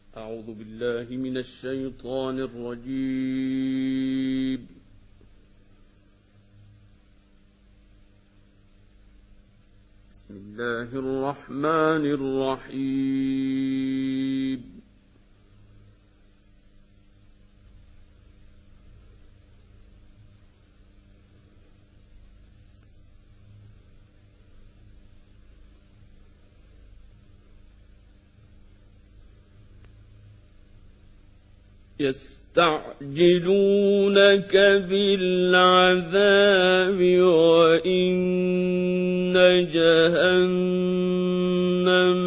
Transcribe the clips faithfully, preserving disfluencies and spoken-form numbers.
أعوذ بالله من الشيطان الرجيم. بسم الله الرحمن الرحيم. يستعجلونك بالعذاب وإن جهنم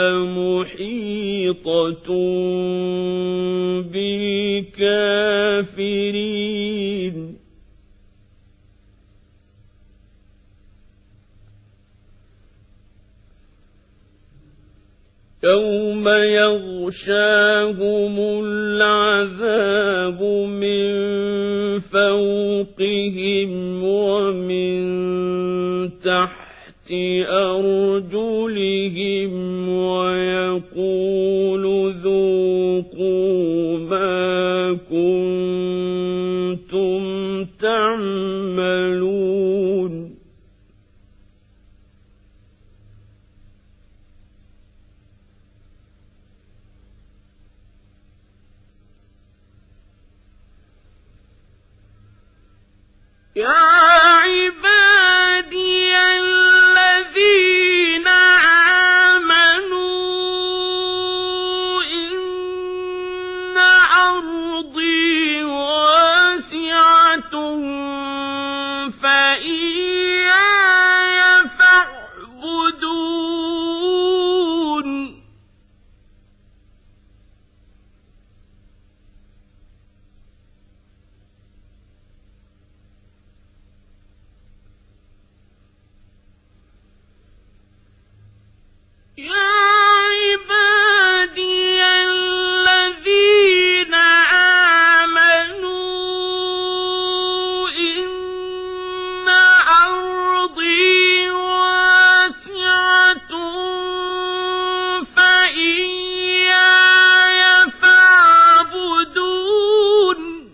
لمحيطة بالكافرين. يوم يغشاهم العذاب من فوقهم ومن تحت أرجلهم ويقول ذوقوا ما كنتم تعملون. يا عبادي الذين آمنوا إن أرضي واسعة فإياي فاعبدون. يا عبادي الذين آمنوا إن أرضي واسعة فإياي فاعبدون.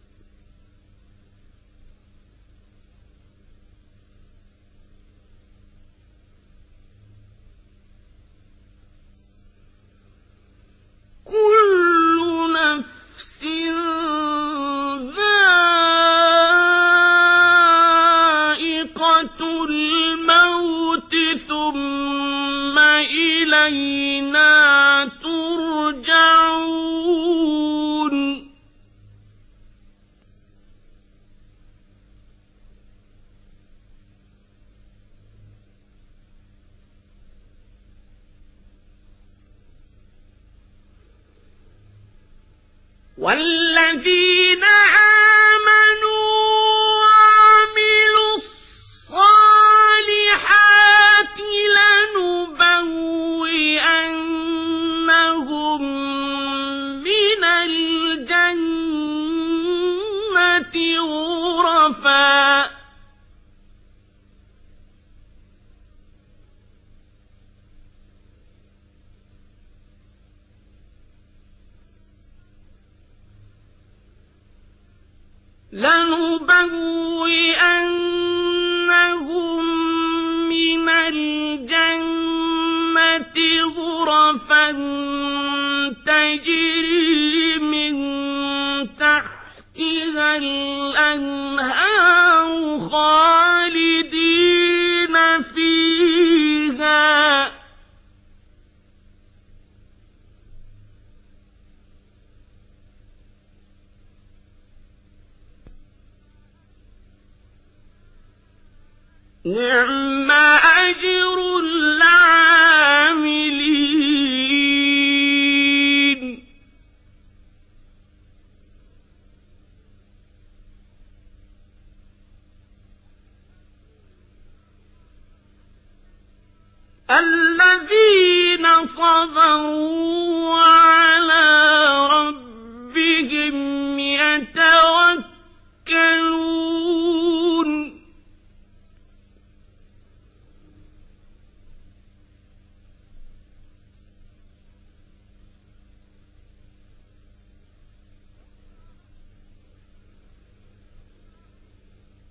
كل نفس ذائقة الموت ثم إلينا ترجعون. والذين آمنوا وعملوا الصالحات لنبوئنهم من الجنة غرفا لنبوئنهم من الجنة غرفا تجري من تحتها الأنهار خالدين فيها. نعم أجر العاملين. الذين صبروا وعلى ربهم يتوكلون.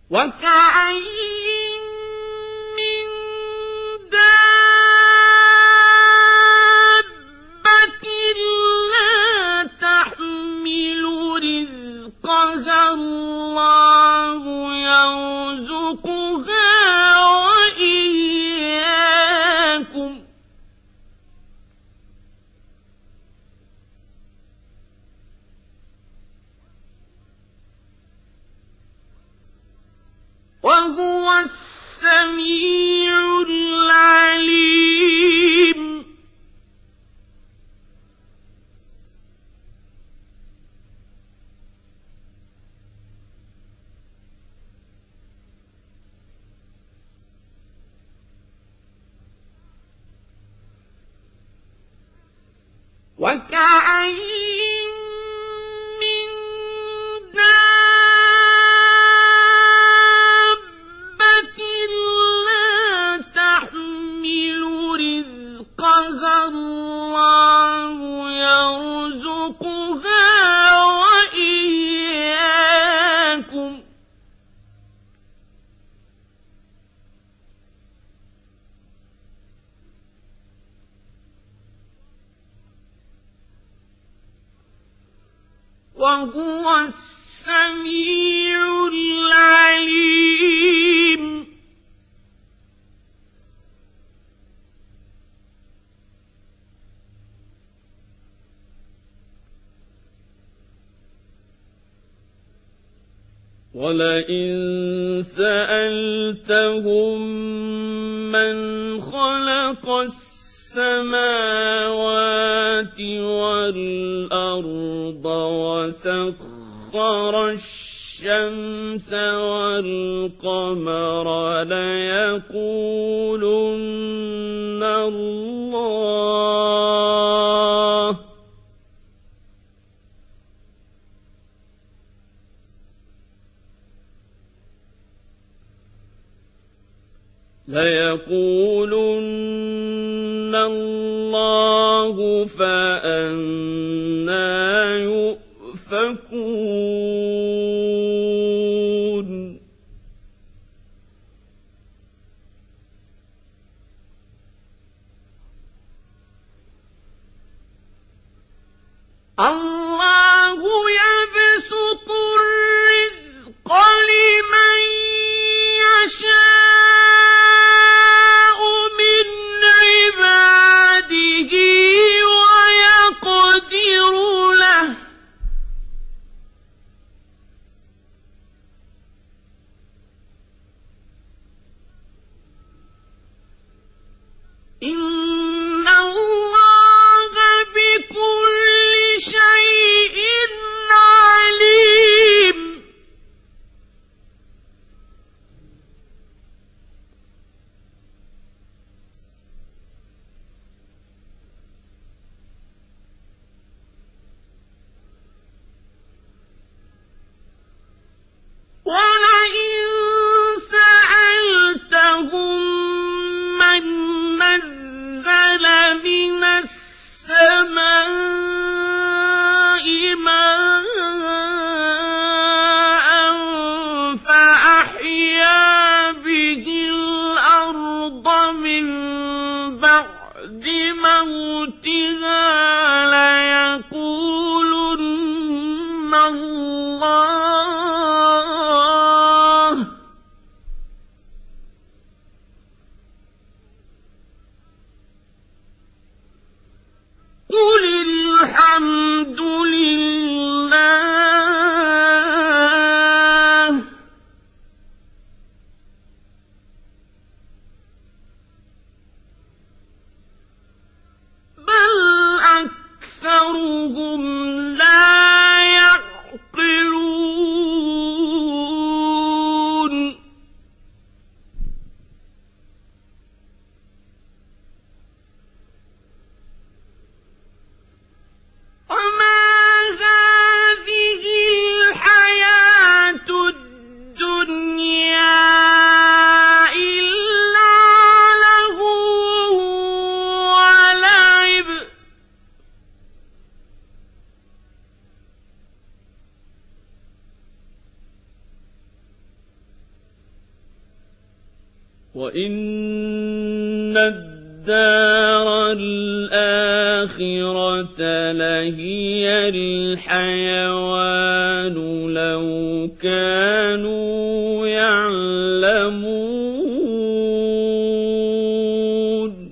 وكأين من دابة لا تحمل رزقها الله يرزقها وإياكم وهو السميع العليم. وكأين من دابة لا تحمل رزقها الله يرزقها وإياكم وهو السميع العليم. ولئن سألتهم من خلق السماوات والأرض وسخر الشمس والقمر ليقولن الله ليقولن الله فأنى يؤفكون. الله يبسط الرزق لمن يشاء من عباده ويقدر له إن الله بكل شيء عليم. ولئن سألتهم من نزل من السماء ماء فأحيا به الأرض من بعد موتها ليقولن الله قل الحمد لله بل أكثرهم لا يعقلون. وما هذه الحياة الدنيا إلا لهو ولعب وَإِنَّ الدَّارَ الْآخِرَةَ لَهِيَ الْحَيَوَانُ لَوْ كَانُوا يَعْلَمُونَ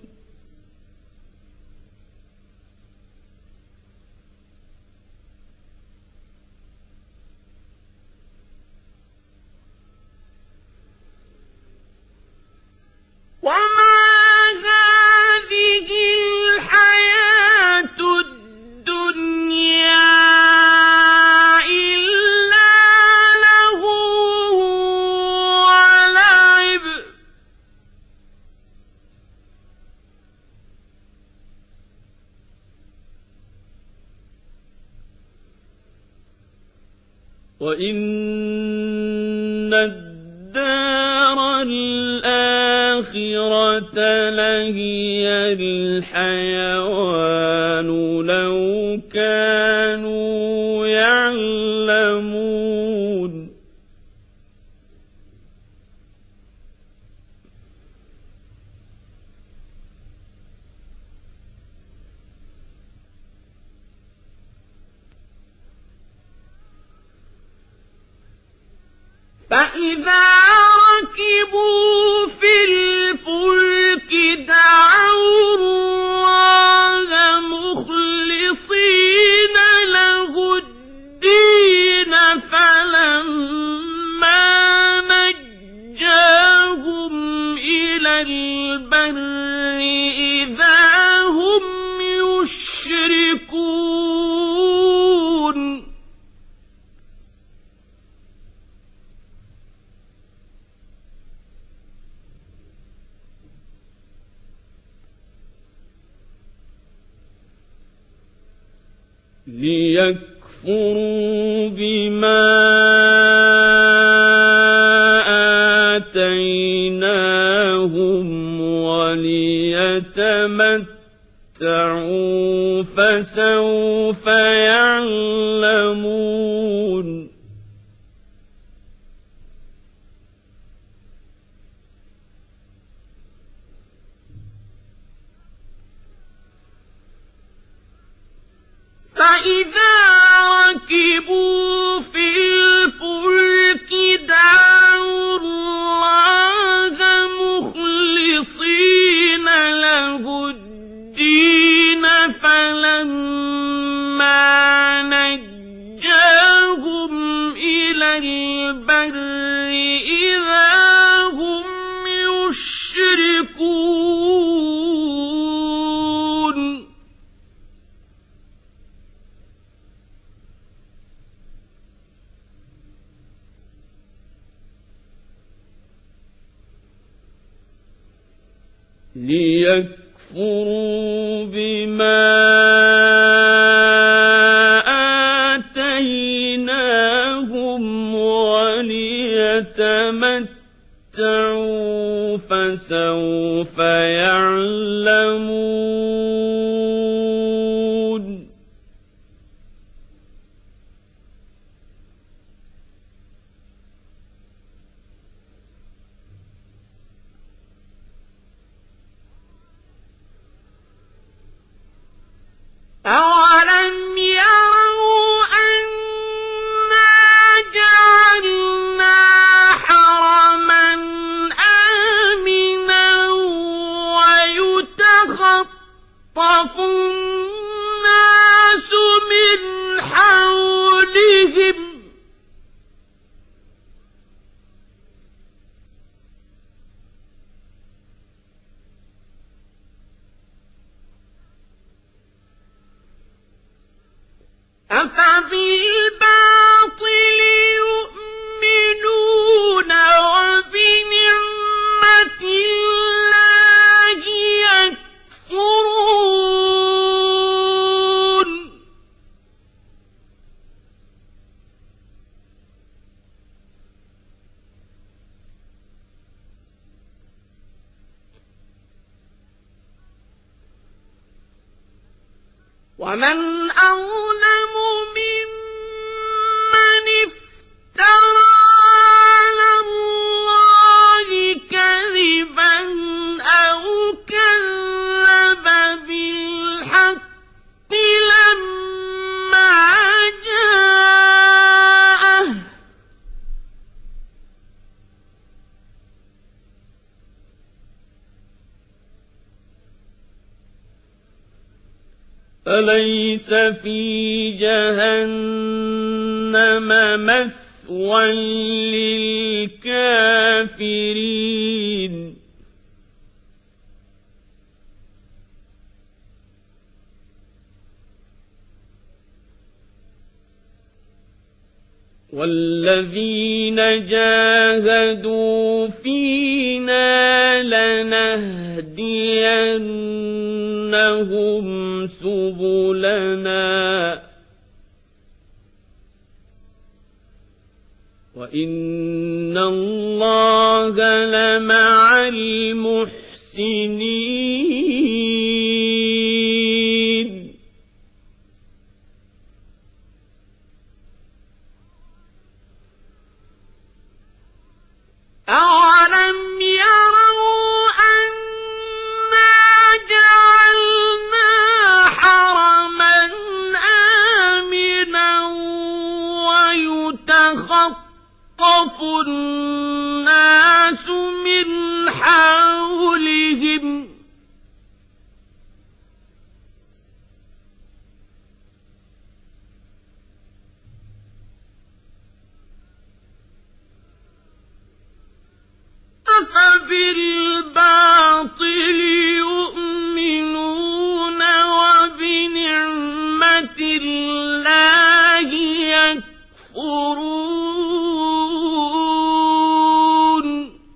وَمَا هَٰذِهِ الْحَيَاةُ الدُّنْيَا إِلَّا لَهْوٌ وَلَعِبٌ ۚ وَإِنَّ الدَّارَ الْآخِرَةَ لَهِيَ الْحَيَوَانُ لَوْ كَانُوا يَعْلَمُونَ فَإِذَا رَكِبُوا فِي الْفُلْكِ دَعَوُا اللَّهَ مُخْلِصِينَ لَهُ الدِّينَ فَلَمَّا نَجَّاهُمْ إِلَى الْبَرِّ إِذَا هُمْ يُشْرِكُونَ لِيَكْفُرُوا بِمَا آتَيْنَاهُمْ وَلِيَتَمَتَّعُوا فَسَوْفَ يَعْلَمُونَ فَإِذَا رَكِبُوا فِي الْفُلْكِ دَعَوُا اللَّهَ مُخْلِصِينَ لَهُ الدِّينَ فَلَمَّا نَجَّاهُمْ إِلَى الْبَرِّ إِذَا هُمْ يُشْرِكُونَ لِيَكْفُرُوا بِمَا آتَيْنَاهُمْ وَلِيَتَمَتَّعُوا فَسَوْفَ يَعْلَمُونَ أَوَلَمْ يَرَوْا أَنَّا جَعَلْنَا حَرَمًا آمِنًا وَيُتَخَطَّفُ النَّاسُ مِنْ حَوْلِهِمْ ۚ أَفَبِالْبَاطِلِ يُؤْمِنُونَ وَبِنِعْمَةِ اللَّهِ يَكْفُرُونَ وَمَنْ أَظْلَمُ مِمَّنِ افْتَرَىٰ عَلَى اللَّهِ كَذِبًا أليس في جهنم مثوى للكافرين والذين جاهدوا فينا لنهدينهم سبلنا وإن الله لمع المحسنين أَوَلَمْ يَرَوْا أَنَّا جَعَلْنَا حَرَمًا آمِنًا وَيُتَخَطَّفُ النَّاسُ مِنْ حَوْلِهِمْ ۚ أَفَبِالْبَاطِلِ يُؤْمِنُونَ وَبِنِعْمَةِ اللَّهِ يَكْفُرُونَ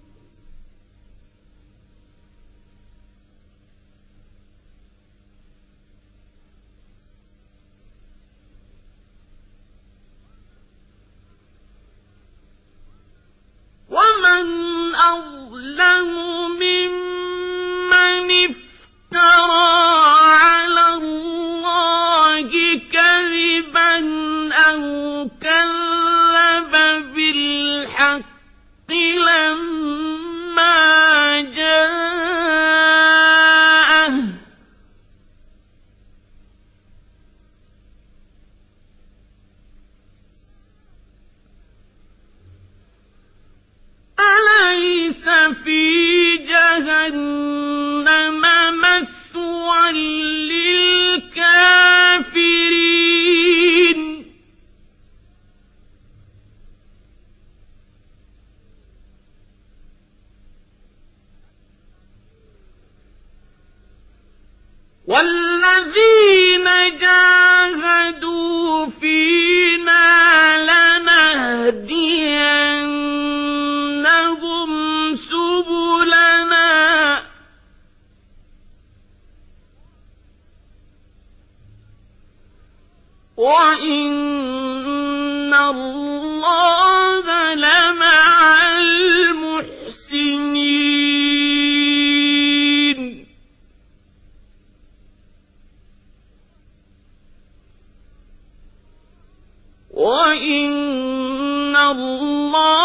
وَمَنْ أَظْلَمُ مِمَّنِ افْتَرَىٰ عَلَى اللَّهِ كَذِبًا أَوْ كَذَّبَ بِالْحَقِّ لَمَّا جَاءَهُ ۚ أَلَيْسَ فِي جَهَنَّمَ مَثْوًى لِّلْكَافِرِينَ وَالَّذِينَ جَاهَدُوا فِينَا لَنَهْدِيَنَّهُمْ سُبُلَنَا وَإِنَّ اللَّهَ لَمَعَ الْمُحْسِنِينَ وَإِنَّ اللَّهَ